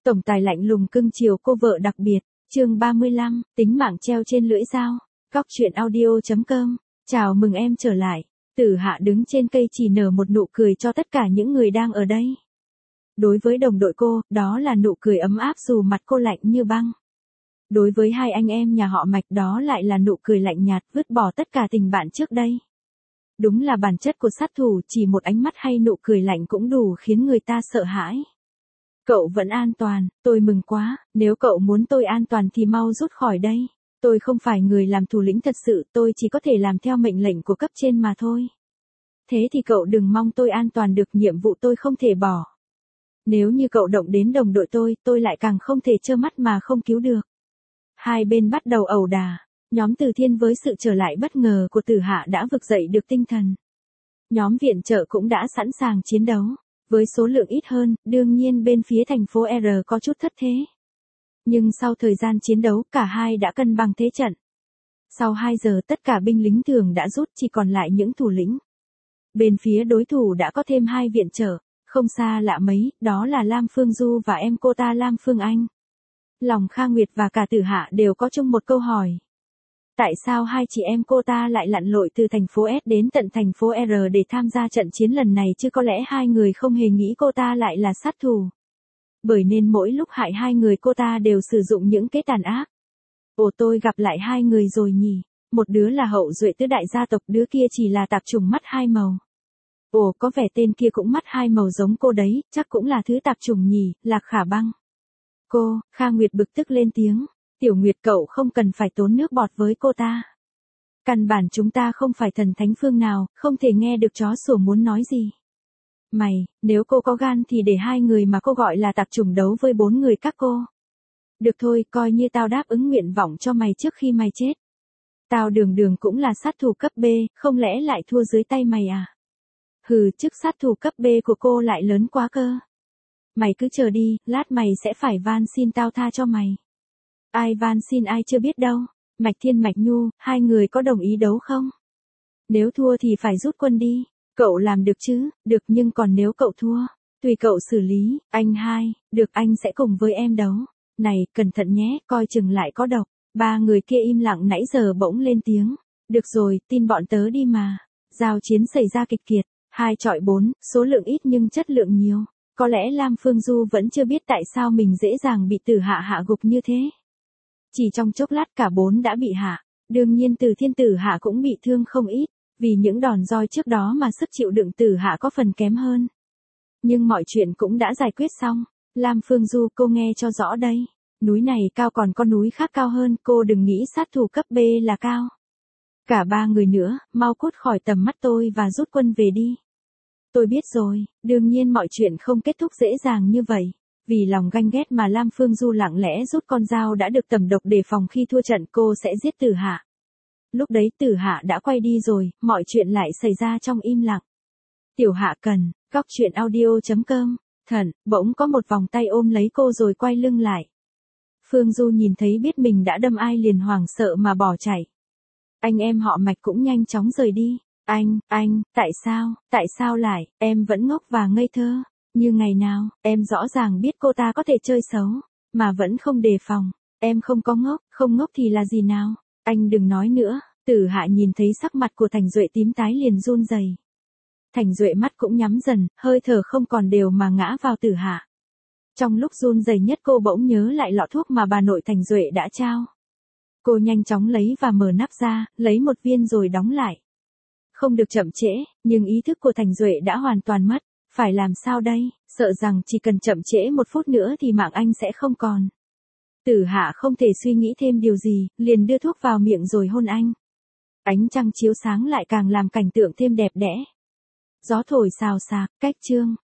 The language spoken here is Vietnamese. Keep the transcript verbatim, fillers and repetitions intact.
Tổng tài lạnh lùng cưng chiều cô vợ đặc biệt, chương ba mươi lăm, tính mạng treo trên lưỡi dao, góc truyện audio chấm com. Chào mừng em trở lại. Tử Hạ đứng trên cây chỉ nở một nụ cười cho tất cả những người đang ở đây. Đối với đồng đội cô, đó là nụ cười ấm áp dù mặt cô lạnh như băng. Đối với hai anh em nhà họ Mạch đó lại là nụ cười lạnh nhạt vứt bỏ tất cả tình bạn trước đây. Đúng là bản chất của sát thủ, chỉ một ánh mắt hay nụ cười lạnh cũng đủ khiến người ta sợ hãi. Cậu vẫn an toàn, tôi mừng quá, nếu cậu muốn tôi an toàn thì mau rút khỏi đây. Tôi không phải người làm thủ lĩnh thật sự, tôi chỉ có thể làm theo mệnh lệnh của cấp trên mà thôi. Thế thì cậu đừng mong tôi an toàn được, nhiệm vụ tôi không thể bỏ. Nếu như cậu động đến đồng đội tôi, tôi lại càng không thể trơ mắt mà không cứu được. Hai bên bắt đầu ẩu đả, nhóm Từ Thiên với sự trở lại bất ngờ của Tử Hạ đã vực dậy được tinh thần. Nhóm viện trợ cũng đã sẵn sàng chiến đấu. Với số lượng ít hơn, đương nhiên bên phía thành phố R có chút thất thế. Nhưng sau thời gian chiến đấu, cả hai đã cân bằng thế trận. Sau hai giờ tất cả binh lính thường đã rút, chỉ còn lại những thủ lĩnh. Bên phía đối thủ đã có thêm hai viện trợ, không xa lạ mấy, đó là Lam Phương Du và em cô ta Lam Phương Anh. Lòng Kha Nguyệt và cả Tử Hạ đều có chung một câu hỏi. Tại sao hai chị em cô ta lại lặn lội từ thành phố S đến tận thành phố R để tham gia trận chiến lần này, chứ có lẽ hai người không hề nghĩ cô ta lại là sát thủ. Bởi nên mỗi lúc hại hai người cô ta đều sử dụng những cái tàn ác. Ồ, tôi gặp lại hai người rồi nhỉ, một đứa là hậu duệ tứ đại gia tộc, đứa kia chỉ là tạp chủng mắt hai màu. Ồ, có vẻ tên kia cũng mắt hai màu giống cô đấy, chắc cũng là thứ tạp chủng nhỉ, Lạc Khả Băng. Cô, Kha Nguyệt bực tức lên tiếng. Tiểu Nguyệt, cậu không cần phải tốn nước bọt với cô ta. Căn bản chúng ta không phải thần thánh phương nào, không thể nghe được chó sủa muốn nói gì. Mày, nếu cô có gan thì để hai người mà cô gọi là tạp chủng đấu với bốn người các cô. Được thôi, coi như tao đáp ứng nguyện vọng cho mày trước khi mày chết. Tao Đường Đường cũng là sát thủ cấp B, không lẽ lại thua dưới tay mày à? Hừ, chức sát thủ cấp B của cô lại lớn quá cơ. Mày cứ chờ đi, lát mày sẽ phải van xin tao tha cho mày. Ai van xin ai chưa biết đâu. Mạch Thiên Mạch Nhu, hai người có đồng ý đấu không? Nếu thua thì phải rút quân đi. Cậu làm được chứ? Được, nhưng còn nếu cậu thua, tùy cậu xử lý. Anh hai, được, anh sẽ cùng với em đấu. Này, cẩn thận nhé, coi chừng lại có độc. Ba người kia im lặng nãy giờ bỗng lên tiếng. Được rồi, tin bọn tớ đi mà. Giao chiến xảy ra kịch kiệt. Hai chọi bốn, số lượng ít nhưng chất lượng nhiều. Có lẽ Lam Phương Du vẫn chưa biết tại sao mình dễ dàng bị Tử Hạ hạ gục như thế. Chỉ trong chốc lát cả bốn đã bị hạ. Đương nhiên Từ Thiên Tử Hạ cũng bị thương không ít, vì những đòn roi trước đó mà sức chịu đựng Tử Hạ có phần kém hơn. Nhưng mọi chuyện cũng đã giải quyết xong. Lam Phương Du, cô nghe cho rõ đây. Núi này cao, còn có núi khác cao hơn, cô đừng nghĩ sát thủ cấp B là cao. Cả ba người nữa, mau cút khỏi tầm mắt tôi và rút quân về đi. Tôi biết rồi, đương nhiên mọi chuyện không kết thúc dễ dàng như vậy. Vì lòng ganh ghét mà Lam Phương Du lặng lẽ rút con dao đã được tẩm độc đề phòng khi thua trận cô sẽ giết Tử Hạ. Lúc đấy Tử Hạ đã quay đi rồi, mọi chuyện lại xảy ra trong im lặng. Tiểu Hạ cần, góc truyện audio chấm com, thần, bỗng có một vòng tay ôm lấy cô rồi quay lưng lại. Phương Du nhìn thấy biết mình đã đâm ai liền hoảng sợ mà bỏ chạy. Anh em họ Mạch cũng nhanh chóng rời đi. Anh, anh, tại sao, tại sao lại, em vẫn ngốc và ngây thơ. Như ngày nào, em rõ ràng biết cô ta có thể chơi xấu, mà vẫn không đề phòng. Em không có ngốc, không ngốc thì là gì nào? Anh đừng nói nữa. Tử Hạ nhìn thấy sắc mặt của Thành Duệ tím tái liền run rẩy. Thành Duệ mắt cũng nhắm dần, hơi thở không còn đều mà ngã vào Tử Hạ. Trong lúc run rẩy nhất cô bỗng nhớ lại lọ thuốc mà bà nội Thành Duệ đã trao. Cô nhanh chóng lấy và mở nắp ra, lấy một viên rồi đóng lại. Không được chậm trễ, nhưng ý thức của Thành Duệ đã hoàn toàn mất. Phải làm sao đây, sợ rằng chỉ cần chậm trễ một phút nữa thì mạng anh sẽ không còn. Tử Hạ không thể suy nghĩ thêm điều gì, liền đưa thuốc vào miệng rồi hôn anh. Ánh trăng chiếu sáng lại càng làm cảnh tượng thêm đẹp đẽ. Gió thổi xào xạc, cách chương.